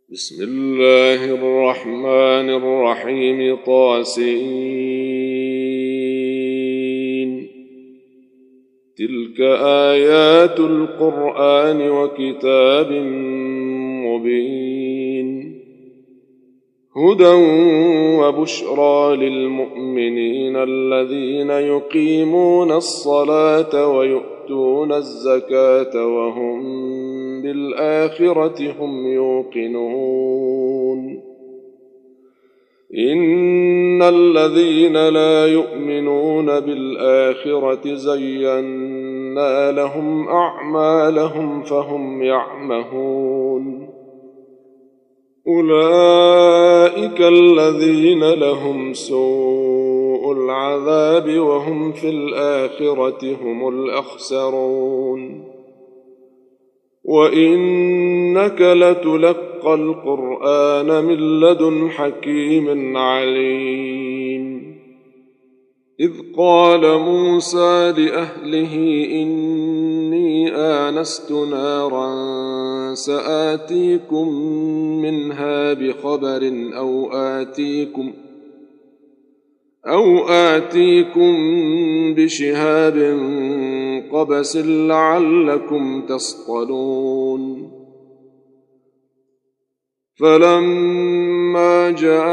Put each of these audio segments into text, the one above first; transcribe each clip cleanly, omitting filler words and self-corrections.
بسم الله الرحمن الرحيم طاسين. تلك آيات القرآن وكتاب مبين، هدى وبشرى للمؤمنين الذين يقيمون الصلاة ويؤتون الزكاة وهم بالآخرة هم يوقنون. إن الذين لا يؤمنون بالآخرة زينا لهم أعمالهم فهم يعمهون. أولئك الذين لهم سوء العذاب وهم في الآخرة هم الأخسرون. وإنك لتلقى القرآن من لدن حكيم عليم. إذ قال موسى لأهله إني آنست نارا سآتيكم منها بخبر أو آتيكم بشهاب قبس لعلكم تصطلون. فلما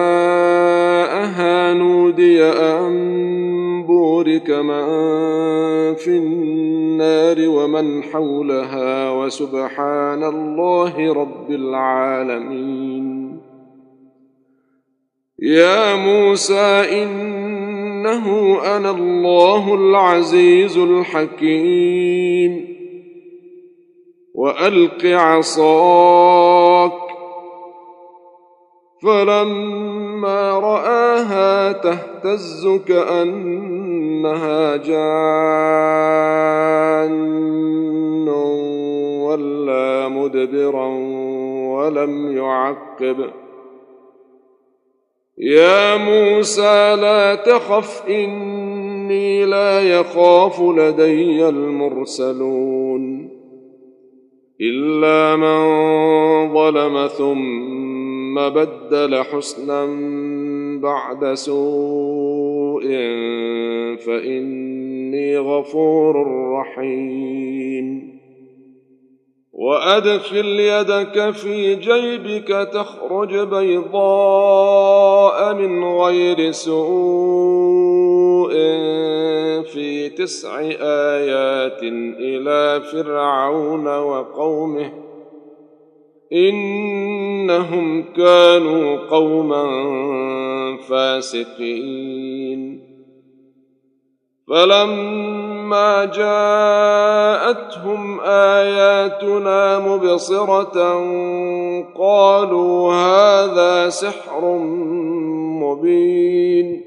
جاءها نودي أن بورك من في النار ومن حولها وسبحان الله رب العالمين. يا موسى إنه أنا الله العزيز الحكيم. وألق عصاك. فلما رآها تهتز كأنها جان ولا مدبرا ولم يعقب. يا موسى لا تخف إني لا يخاف لدي المرسلون. إلا من ظلم ثم بدل حسنا بعد سوء فإني غفور رحيم. وأدخل يدك في جيبك تخرج بيضاء من غير سوء في 9 آيات إلى فرعون وقومه إنهم كانوا قوما فاسقين. فلما جاءتهم آياتنا مبصرة قالوا هذا سحر مبين.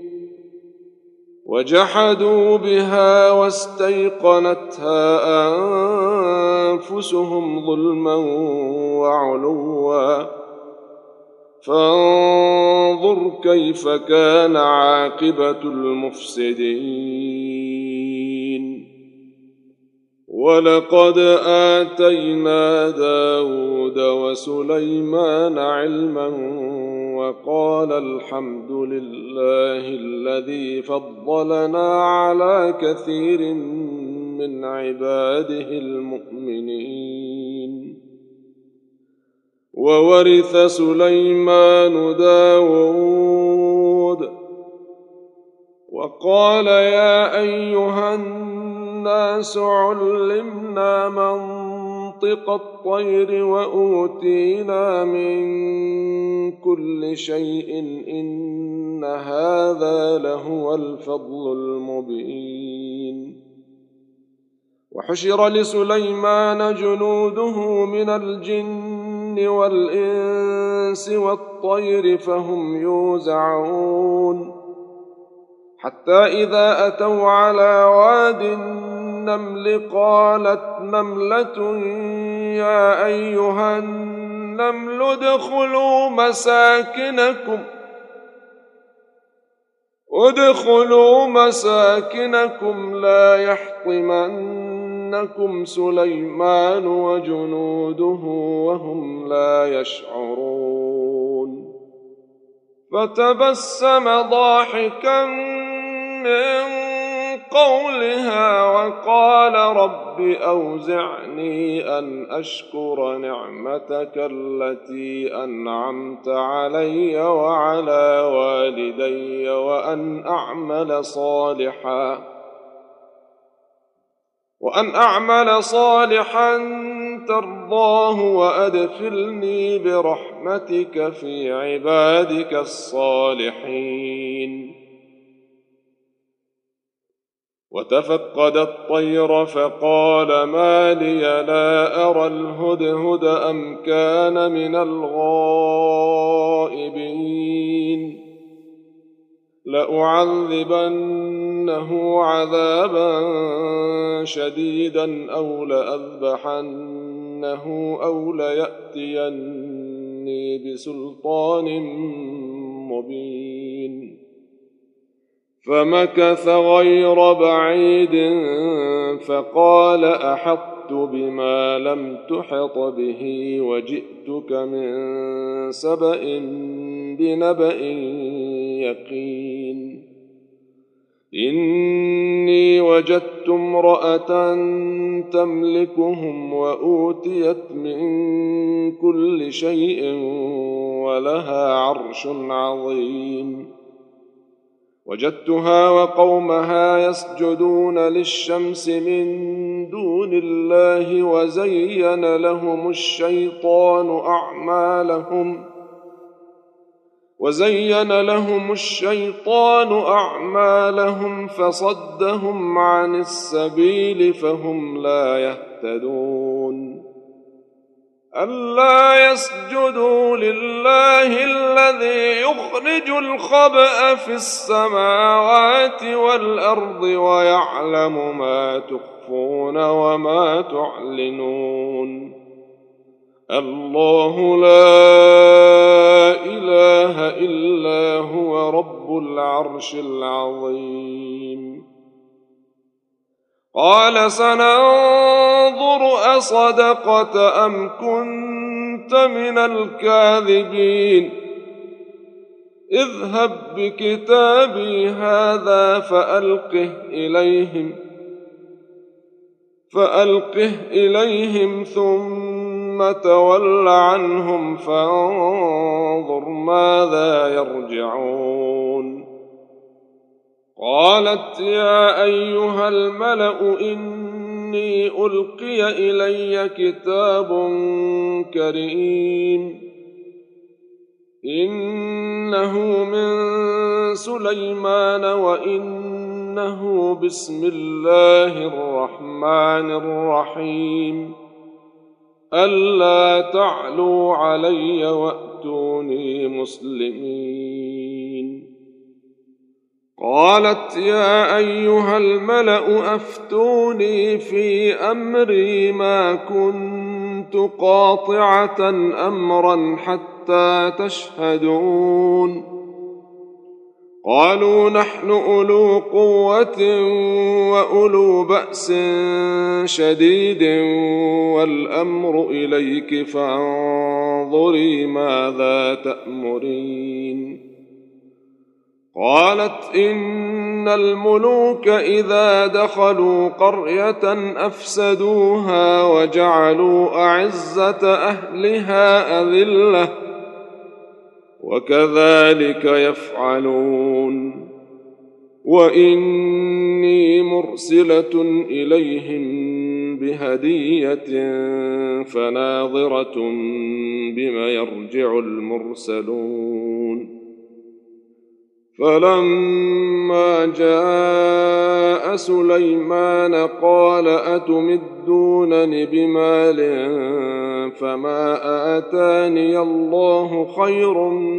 وجحدوا بها واستيقنتها أنفسهم ظلما وعلوا فانظر كيف كان عاقبة المفسدين. ولقد آتينا داود وسليمان علما وقال الحمد لله الذي فضلنا على كثير من عباده المؤمنين. وورث سليمان داود وقال يا أيها الناس علمنا منطق الطير وأوتينا من كل شيء إن هذا لهو الفضل المبين. وحشر لسليمان جنوده من الجن والإنس والطير فهم يوزعون. حتى إذا أتوا على واد النمل قالت نملة يا أيها النمل ادخلوا مساكنكم لا يحطمنكم سليمان وجنوده وهم لا يشعرون. فتبسم ضاحكا من قولها وقال رب أوزعني أن أشكر نعمتك التي أنعمت علي وعلى والدي وأن أعمل صالحا ترضاه وأدخلني برحمتك في عبادك الصالحين. وتفقد الطير فقال ما لي لا أرى الهدهد أم كان من الغائبين لأعذبنه عذابا شديدا أو لأذبحنه أو ليأتيني بسلطان مبين. فمكث غير بعيد فقال أحطت بما لم تحط به وجئتك من سبأ بنبأ يقين. إني وجدت امرأة تملكهم وأوتيت من كل شيء ولها عرش عظيم. وجدتها وقومها يسجدون للشمس من دون الله وزين لهم الشيطان أعمالهم فصدهم عن السبيل فهم لا يهتدون. ألا يسجدوا لله الذي يخرج الخبأ في السماوات والأرض ويعلم ما تخفون وما تعلنون. الله لا إله إلا هو رب العرش العظيم. قال سننظر أصدقت أم كنت من الكاذبين اذهب بكتابي هذا فألقه إليهم ثم تول عنهم فانظر ماذا يرجعون. قالت يا أيها الملأ إني ألقي إلي كتاب كريم إنه من سليمان وإنه بسم الله الرحمن الرحيم ألا تعلوا علي وأتوني مسلمين. قالت يا أيها الملأ أفتوني في أمري ما كنت قاطعة أمرا حتى تشهدون. قالوا نحن أولو قوة وأولو بأس شديد والأمر إليك فانظري ماذا تأمرين. قالت إن الملوك إذا دخلوا قرية أفسدوها وجعلوا أعزة أهلها أذلة وكذلك يفعلون. وإني مرسلة إليهم بهدية فناظرة بما يرجع المرسلون. فلما جاء سليمان قال أتمدونني بمال فما آتاني الله خير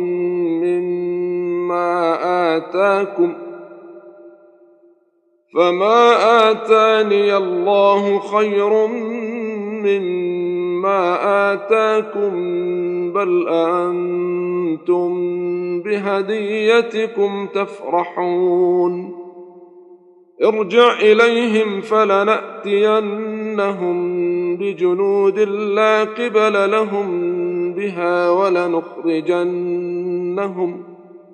مما آتاكم بل أنتم بهديتكم تفرحون. ارجع إليهم فلنأتينهم بجنود لا قبل لهم بها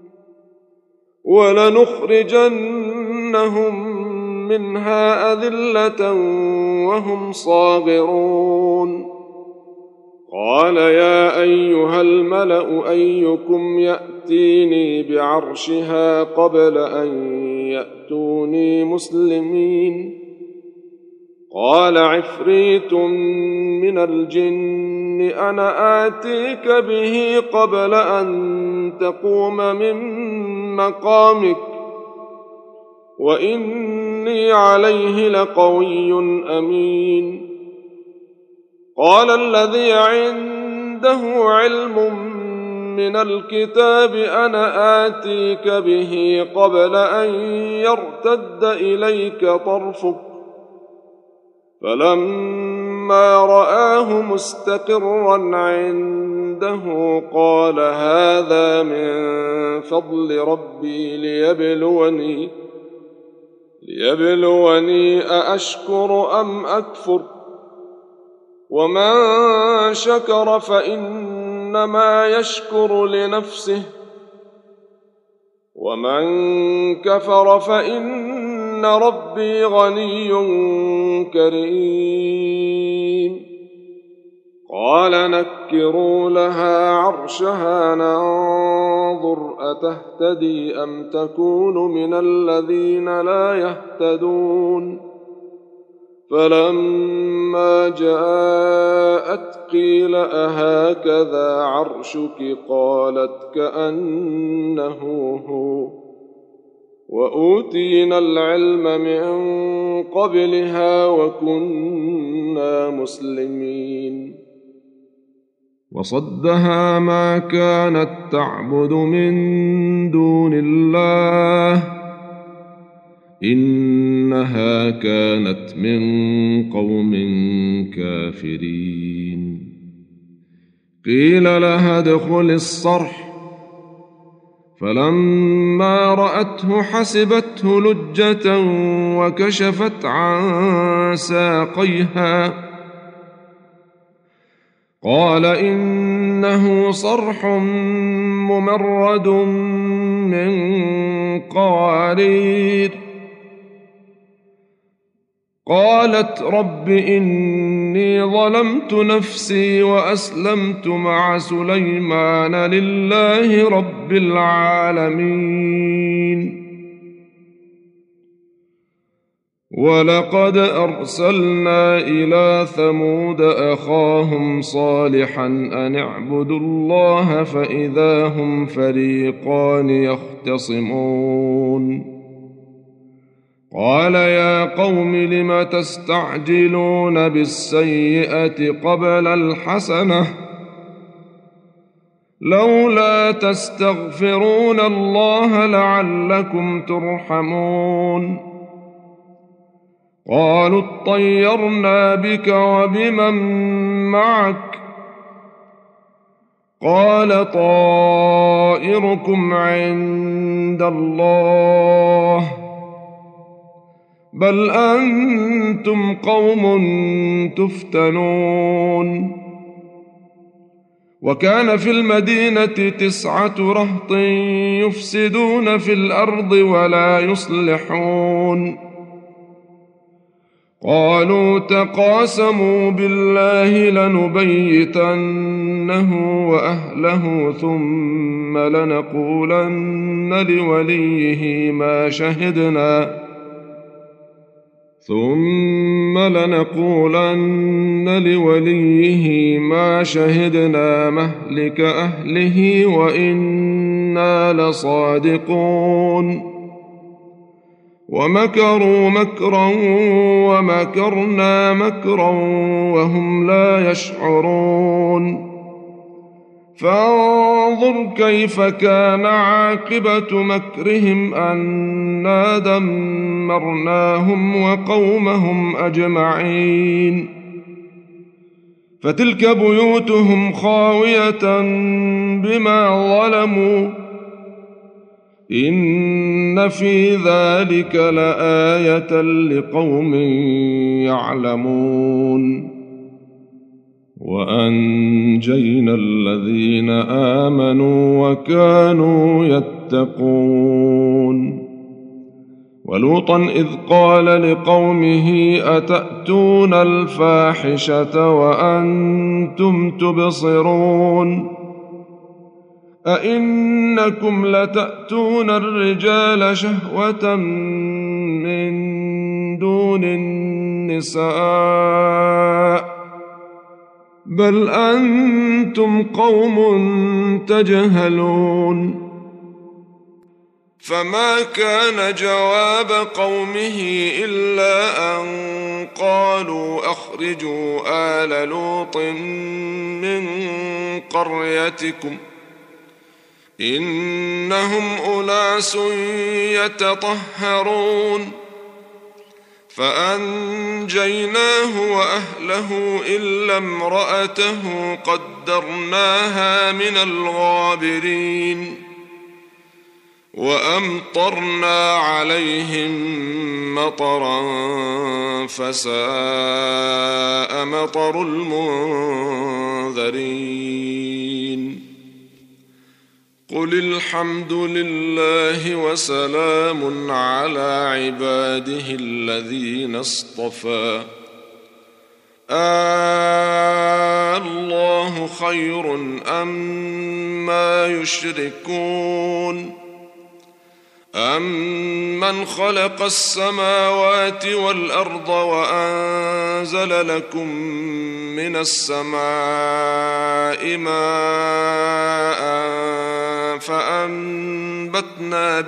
ولنخرجنهم منها أذلة وهم صاغرون. قال يا أيها الملأ أيكم يأتيني بعرشها قبل أن يأتوني مسلمين؟ قال عفريت من الجن أنا آتيك به قبل أن تقوم من مقامك وإني عليه لقوي أمين. قال الذي عنده علم من الكتاب أنا آتيك به قبل أن يرتد إليك طرفك فلما رآه مستقرا عنده قال هذا من فضل ربي ليبلوني أأشكر أم أكفر ومن شكر فإنما يشكر لنفسه ومن كفر فإن ربي غني كريم. قال نكروا لها عرشها ننظر أتهتدي أم تكون من الذين لا يهتدون. فلما جاءت قيل أهكذا عرشك قالت كأنه هو وأوتينا العلم من قبلها وكنا مسلمين. وصدها ما كانت تعبد من دون الله إنها كانت من قوم كافرين. قيل لها ادخل الصرح فلما رأته حسبته لجة وكشفت عن ساقيها قال إنه صرح ممرد من قوارير. قالت رب إني ظلمت نفسي وأسلمت مع سليمان لله رب العالمين. ولقد أرسلنا إلى ثمود أخاهم صالحا أن اعبدوا الله فإذا هم فريقان يختصمون. قال يا قوم لم تستعجلون بالسيئة قبل الحسنة لولا تستغفرون الله لعلكم ترحمون. قالوا اطيرنا بك وبمن معك قال طائركم عند الله بل أنتم قوم تفتنون. وكان في المدينة 9 رهط يفسدون في الأرض ولا يصلحون. قالوا تقاسموا بالله لنبيتنه وأهله ثم لنقولن لوليه ما شهدنا مهلك أهله وإنا لصادقون. ومكروا مكرا ومكرنا مكرا وهم لا يشعرون. فانظر كيف كان عاقبة مكرهم أنا دمرناهم وقومهم أجمعين. فتلك بيوتهم خاوية بما ظلموا إن في ذلك لآية لقوم يعلمون. وأنجينا الذين آمنوا وكانوا يتقون ولوطا إذ قال لقومه أتأتون الفاحشة وأنتم تبصرون أئنكم لتأتون الرجال شهوة من دون النساء بل أنتم قوم تجهلون فما كان جواب قومه إلا أن قالوا أخرجوا آل لوط من قريتكم إنهم أناس يتطهرون فأنجيناه وأهله إلا امرأته قدرناها من الغابرين وأمطرنا عليهم مطرا فساء مطر المنذرين قل الحمد لله وسلام على عباده الذين اصطفى الله خير أما يشركون أمن خلق السماوات والأرض وأنزل لكم من السماء ماء فأنبتنا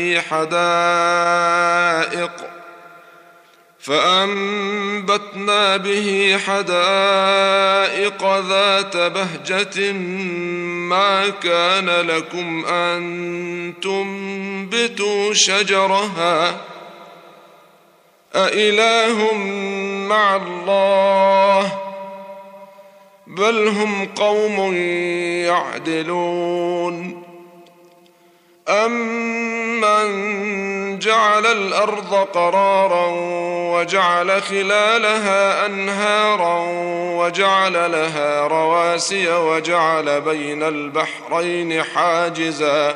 به حدائق ذات بهجة ما كان لكم أن تنبتوا شجرها أإله مع الله بل هم قوم يعدلون أمن جعل الأرض قرارا وجعل خلالها أنهارا وجعل لها رواسي وجعل بين البحرين حاجزا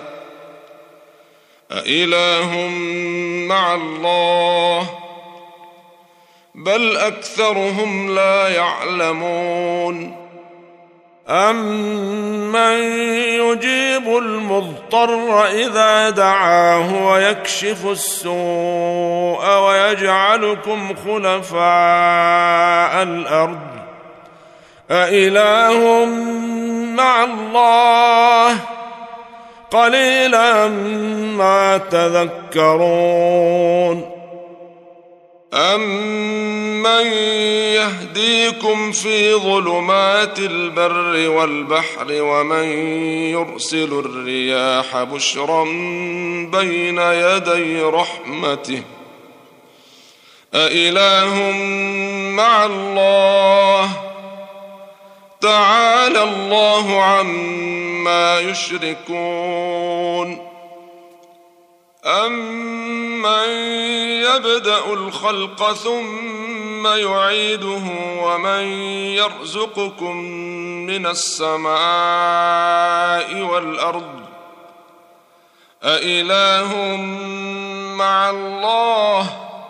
أإله مع الله بل أكثرهم لا يعلمون أمن يجيب المضطر إذا دعاه ويكشف السوء ويجعلكم خلفاء الأرض أإله مع الله قليلا ما تذكرون أمن يهديكم في ظلمات البر والبحر ومن يرسل الرياح بشرا بين يدي رحمته أإله مع الله تعالى الله عما يشركون أمن يبدأ الخلق ثم يعيده ومن يرزقكم من السماء والأرض أإله مع الله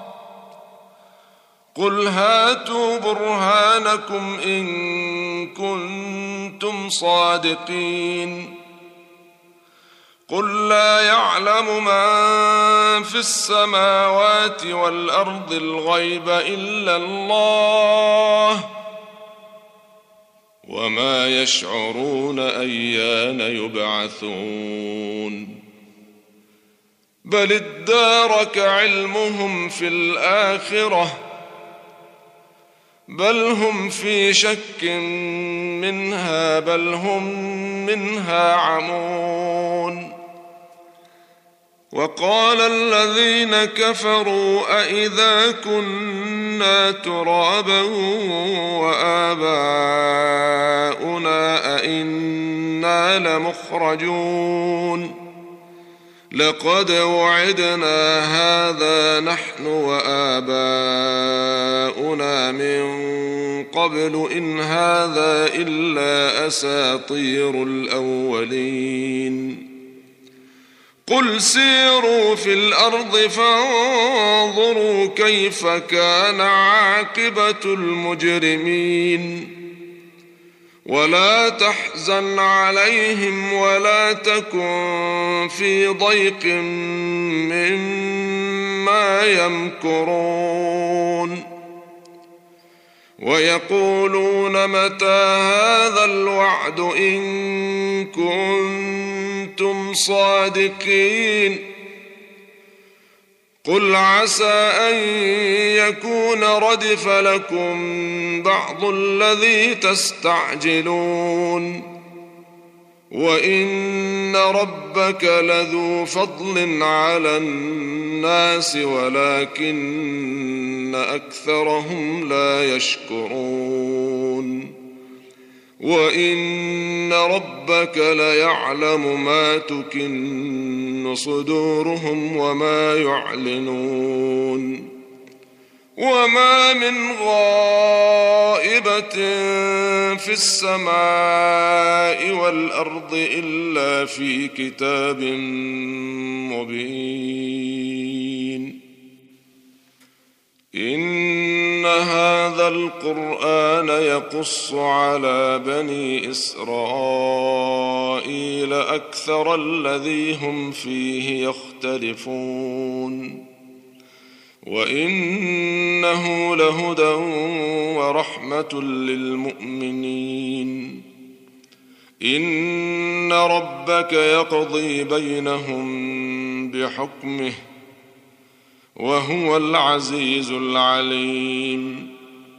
قل هاتوا برهانكم إن كنتم صادقين قل لا يعلم من في السماوات والأرض الغيب إلا الله وما يشعرون أيان يبعثون بل ادارك علمهم في الآخرة بل هم في شك منها بل هم منها عمون وقال الذين كفروا أئذا كنا ترابا وآباؤنا أئنا لمخرجون لقد وعدنا هذا نحن وآباؤنا من قبل إن هذا إلا أساطير الأولين قل سيروا في الأرض فانظروا كيف كان عاقبة المجرمين ولا تحزن عليهم ولا تكن في ضيق مما يمكرون ويقولون متى هذا الوعد إن كنتم صادقين قل عسى أن يكون ردف لكم بعض الذي تستعجلون وإن ربك لذو فضل على الناس ولكن أكثرهم لا يشكرون وإن ربك ليعلم ما تكن صدورهم وما يعلنون وما من غائبة في السماء والأرض إلا في كتاب مبين إن هذا القرآن يقص على بني إسرائيل أكثر الذي هم فيه يختلفون وإنه لهدى ورحمة للمؤمنين إن ربك يقضي بينهم بحكمه وهو العزيز العليم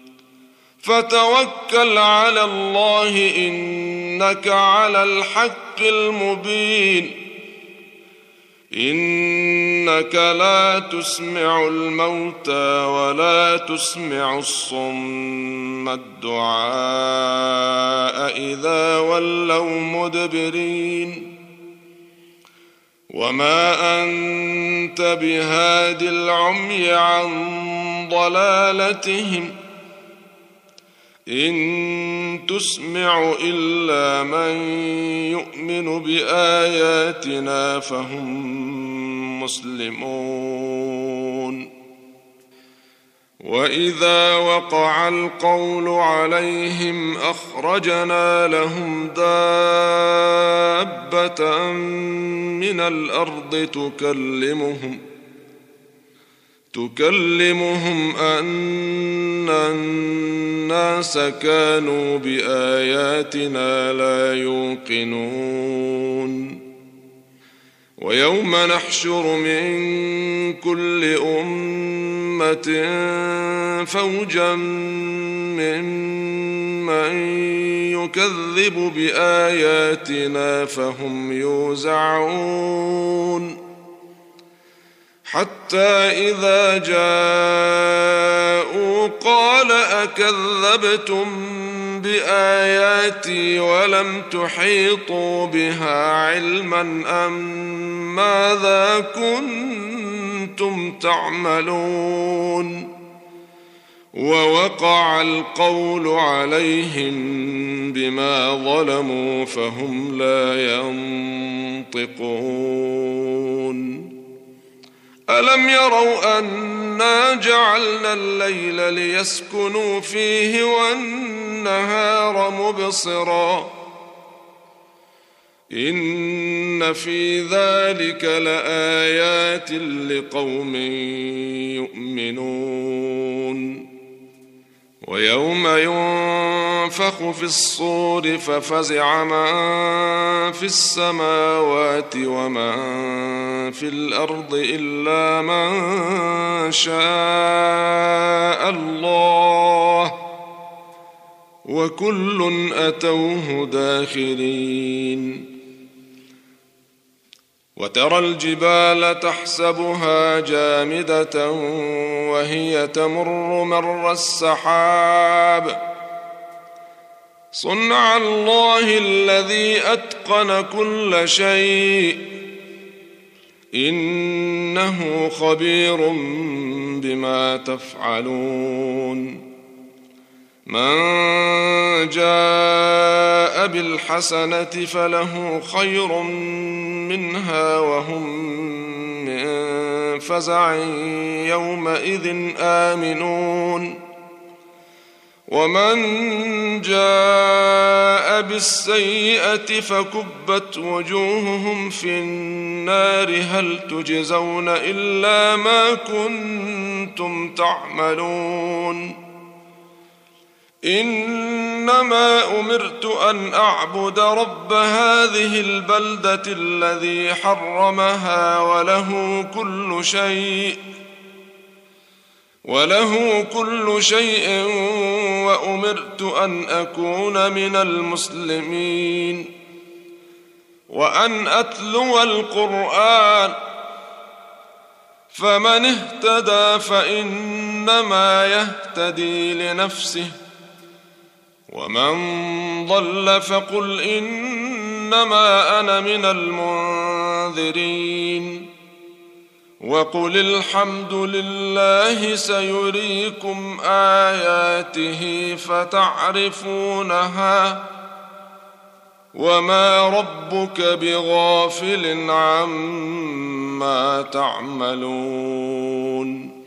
فتوكل على الله إنك على الحق المبين إنك لا تسمع الموتى ولا تسمع الصم الدعاء إذا ولوا مدبرين وما أنت بهاد العمي عن ضلالتهم إن تسمع إلا من يؤمن بآياتنا فهم مسلمون وإذا وقع القول عليهم أخرجنا لهم دابة من الأرض تكلمهم أن الناس كانوا بآياتنا لا يوقنون ويوم نحشر من كل أمة فوجا ممن يكذب بآياتنا فهم يوزعون حتى إذا جاءوا قال أكذبتم بآياتي ولم تحيطوا بها علما أم ماذا كنتم تعملون ووقع القول عليهم بما ظلموا فهم لا ينطقون ألم يروا أنا جعلنا الليل ليسكنوا فيه والنهار مبصرا إن في ذلك لآيات لقوم يؤمنون ويوم ينفخ في الصور ففزع من في السماوات ومن في الأرض إلا من شاء الله وكل أتوه داخرين وترى الجبال تحسبها جامدة وهي تمر مر السحاب صنع الله الذي أتقن كل شيء إنه خبير بما تفعلون من جاء بالحسنة فله خير منها وهم من فزع يومئذ آمنون ومن جاء بالسيئة فكبت وجوههم في النار هل تجزون إلا ما كنتم تعملون إنما أمرت أن أعبد رب هذه البلدة الذي حرمها وله كل شيء وأمرت أن أكون من المسلمين وأن أتلو القرآن فمن اهتدى فإنما يهتدي لنفسه ومن ضل فقل إنما أنا من المنذرين وقل الحمد لله سيريكم آياته فتعرفونها وما ربك بغافل عما تعملون